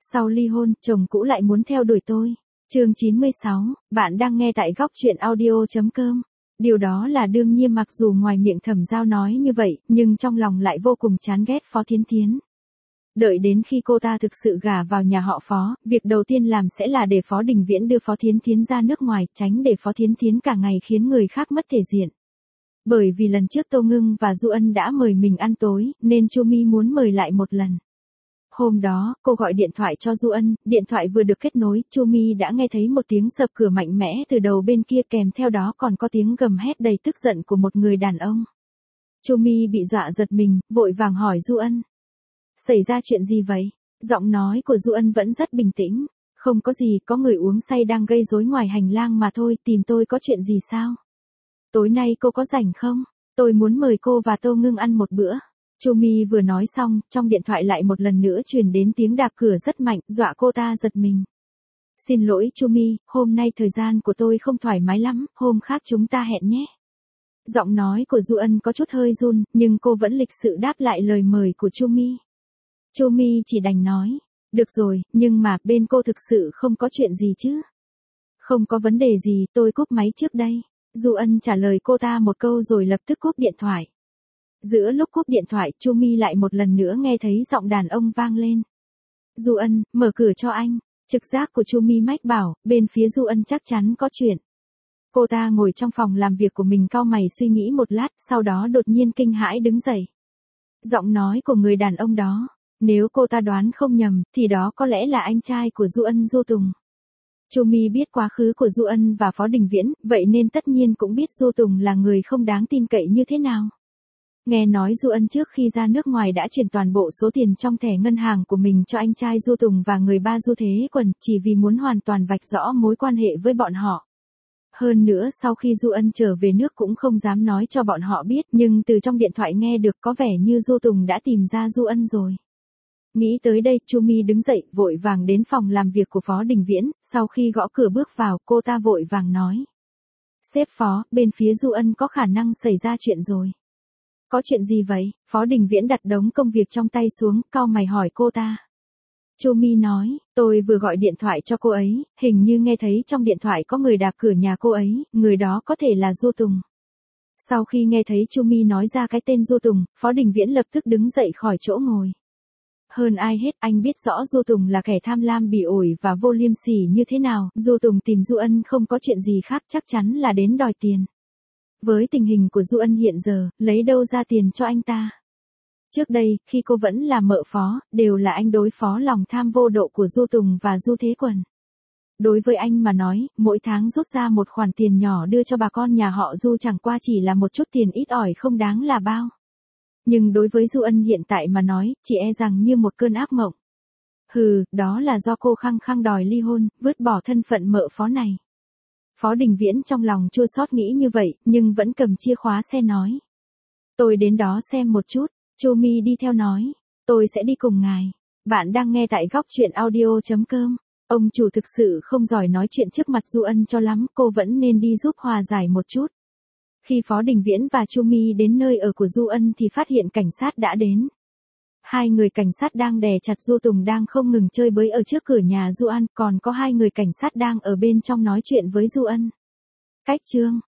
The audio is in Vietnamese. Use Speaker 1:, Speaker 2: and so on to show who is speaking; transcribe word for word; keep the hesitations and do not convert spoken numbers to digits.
Speaker 1: Sau ly hôn, chồng cũ lại muốn theo đuổi tôi. Chương chín mươi sáu, bạn đang nghe tại góc truyện audio.com. Điều đó là đương nhiên, mặc dù ngoài miệng Thẩm Giao nói như vậy, nhưng trong lòng lại vô cùng chán ghét Phó Thiến Thiến. Đợi đến khi cô ta thực sự gả vào nhà họ Phó, việc đầu tiên làm sẽ là để Phó Đình Viễn đưa Phó Thiến Thiến ra nước ngoài, tránh để Phó Thiến Thiến cả ngày khiến người khác mất thể diện. Bởi vì lần trước Tô Ngưng và Du Ân đã mời mình ăn tối, nên Chu Mi muốn mời lại một lần. Hôm đó, cô gọi điện thoại cho Du Ân, điện thoại vừa được kết nối, Chu Mi đã nghe thấy một tiếng sập cửa mạnh mẽ từ đầu bên kia, kèm theo đó còn có tiếng gầm hét đầy tức giận của một người đàn ông. Chu Mi bị dọa giật mình, vội vàng hỏi Du Ân. Xảy ra chuyện gì vậy? Giọng nói của Du Ân vẫn rất bình tĩnh. Không có gì, có người uống say đang gây rối ngoài hành lang mà thôi, tìm tôi có chuyện gì sao? Tối nay cô có rảnh không? Tôi muốn mời cô và Tô Ngưng ăn một bữa. Chu Mi vừa nói xong, trong điện thoại lại một lần nữa truyền đến tiếng đạp cửa rất mạnh, dọa cô ta giật mình. Xin lỗi Chu Mi, hôm nay thời gian của tôi không thoải mái lắm, hôm khác chúng ta hẹn nhé. Giọng nói của Du Ân có chút hơi run, nhưng cô vẫn lịch sự đáp lại lời mời của Chu Mi. Chu Mi chỉ đành nói, được rồi, nhưng mà bên cô thực sự không có chuyện gì chứ? Không có vấn đề gì, tôi cúp máy trước đây. Du Ân trả lời cô ta một câu rồi lập tức cúp điện thoại. Giữa lúc cúp điện thoại, Chu Mi lại một lần nữa nghe thấy giọng đàn ông vang lên. Du Ân, mở cửa cho anh. Trực giác của Chu Mi mách bảo, bên phía Du Ân chắc chắn có chuyện. Cô ta ngồi trong phòng làm việc của mình cau mày suy nghĩ một lát, sau đó đột nhiên kinh hãi đứng dậy. Giọng nói của người đàn ông đó, nếu cô ta đoán không nhầm, thì đó có lẽ là anh trai của Du Ân, Du Tùng. Chu Mi biết quá khứ của Du Ân và Phó Đình Viễn, vậy nên tất nhiên cũng biết Du Tùng là người không đáng tin cậy như thế nào. Nghe nói Du Ân trước khi ra nước ngoài đã chuyển toàn bộ số tiền trong thẻ ngân hàng của mình cho anh trai Du Tùng và người ba Du Thế Quần, chỉ vì muốn hoàn toàn vạch rõ mối quan hệ với bọn họ. Hơn nữa sau khi Du Ân trở về nước cũng không dám nói cho bọn họ biết, nhưng từ trong điện thoại nghe được có vẻ như Du Tùng đã tìm ra Du Ân rồi. Nghĩ tới đây, Chu Mi đứng dậy, vội vàng đến phòng làm việc của Phó Đình Viễn, sau khi gõ cửa bước vào, cô ta vội vàng nói. Sếp Phó, bên phía Du Ân có khả năng xảy ra chuyện rồi. Có chuyện gì vậy? Phó Đình Viễn đặt đống công việc trong tay xuống, cau mày hỏi cô ta. Chu Mi nói, tôi vừa gọi điện thoại cho cô ấy, hình như nghe thấy trong điện thoại có người đạp cửa nhà cô ấy, người đó có thể là Du Tùng. Sau khi nghe thấy Chu Mi nói ra cái tên Du Tùng, Phó Đình Viễn lập tức đứng dậy khỏi chỗ ngồi. Hơn ai hết, anh biết rõ Du Tùng là kẻ tham lam bỉ ổi và vô liêm sỉ như thế nào, Du Tùng tìm Du Ân không có chuyện gì khác, chắc chắn là đến đòi tiền. Với tình hình của Du Ân hiện giờ, lấy đâu ra tiền cho anh ta? Trước đây, khi cô vẫn là mợ Phó, đều là anh đối phó lòng tham vô độ của Du Tùng và Du Thế Quần. Đối với anh mà nói, mỗi tháng rút ra một khoản tiền nhỏ đưa cho bà con nhà họ Du chẳng qua chỉ là một chút tiền ít ỏi không đáng là bao. Nhưng đối với Du Ân hiện tại mà nói, chỉ e rằng như một cơn ác mộng. Hừ, đó là do cô khăng khăng đòi ly hôn, vứt bỏ thân phận mợ Phó này. Phó Đình Viễn trong lòng chua xót nghĩ như vậy, nhưng vẫn cầm chìa khóa xe nói. Tôi đến đó xem một chút. Chu Mi đi theo nói. Tôi sẽ đi cùng ngài. Bạn đang nghe tại góc truyện audio.com. Ông chủ thực sự không giỏi nói chuyện trước mặt Du Ân cho lắm, cô vẫn nên đi giúp hòa giải một chút. Khi Phó Đình Viễn và Chu Mi đến nơi ở của Du Ân thì phát hiện cảnh sát đã đến. Hai người cảnh sát đang đè chặt Du Tùng đang không ngừng chơi bới ở trước cửa nhà Du Ân, còn có hai người cảnh sát đang ở bên trong nói chuyện với Du Ân. Cách chương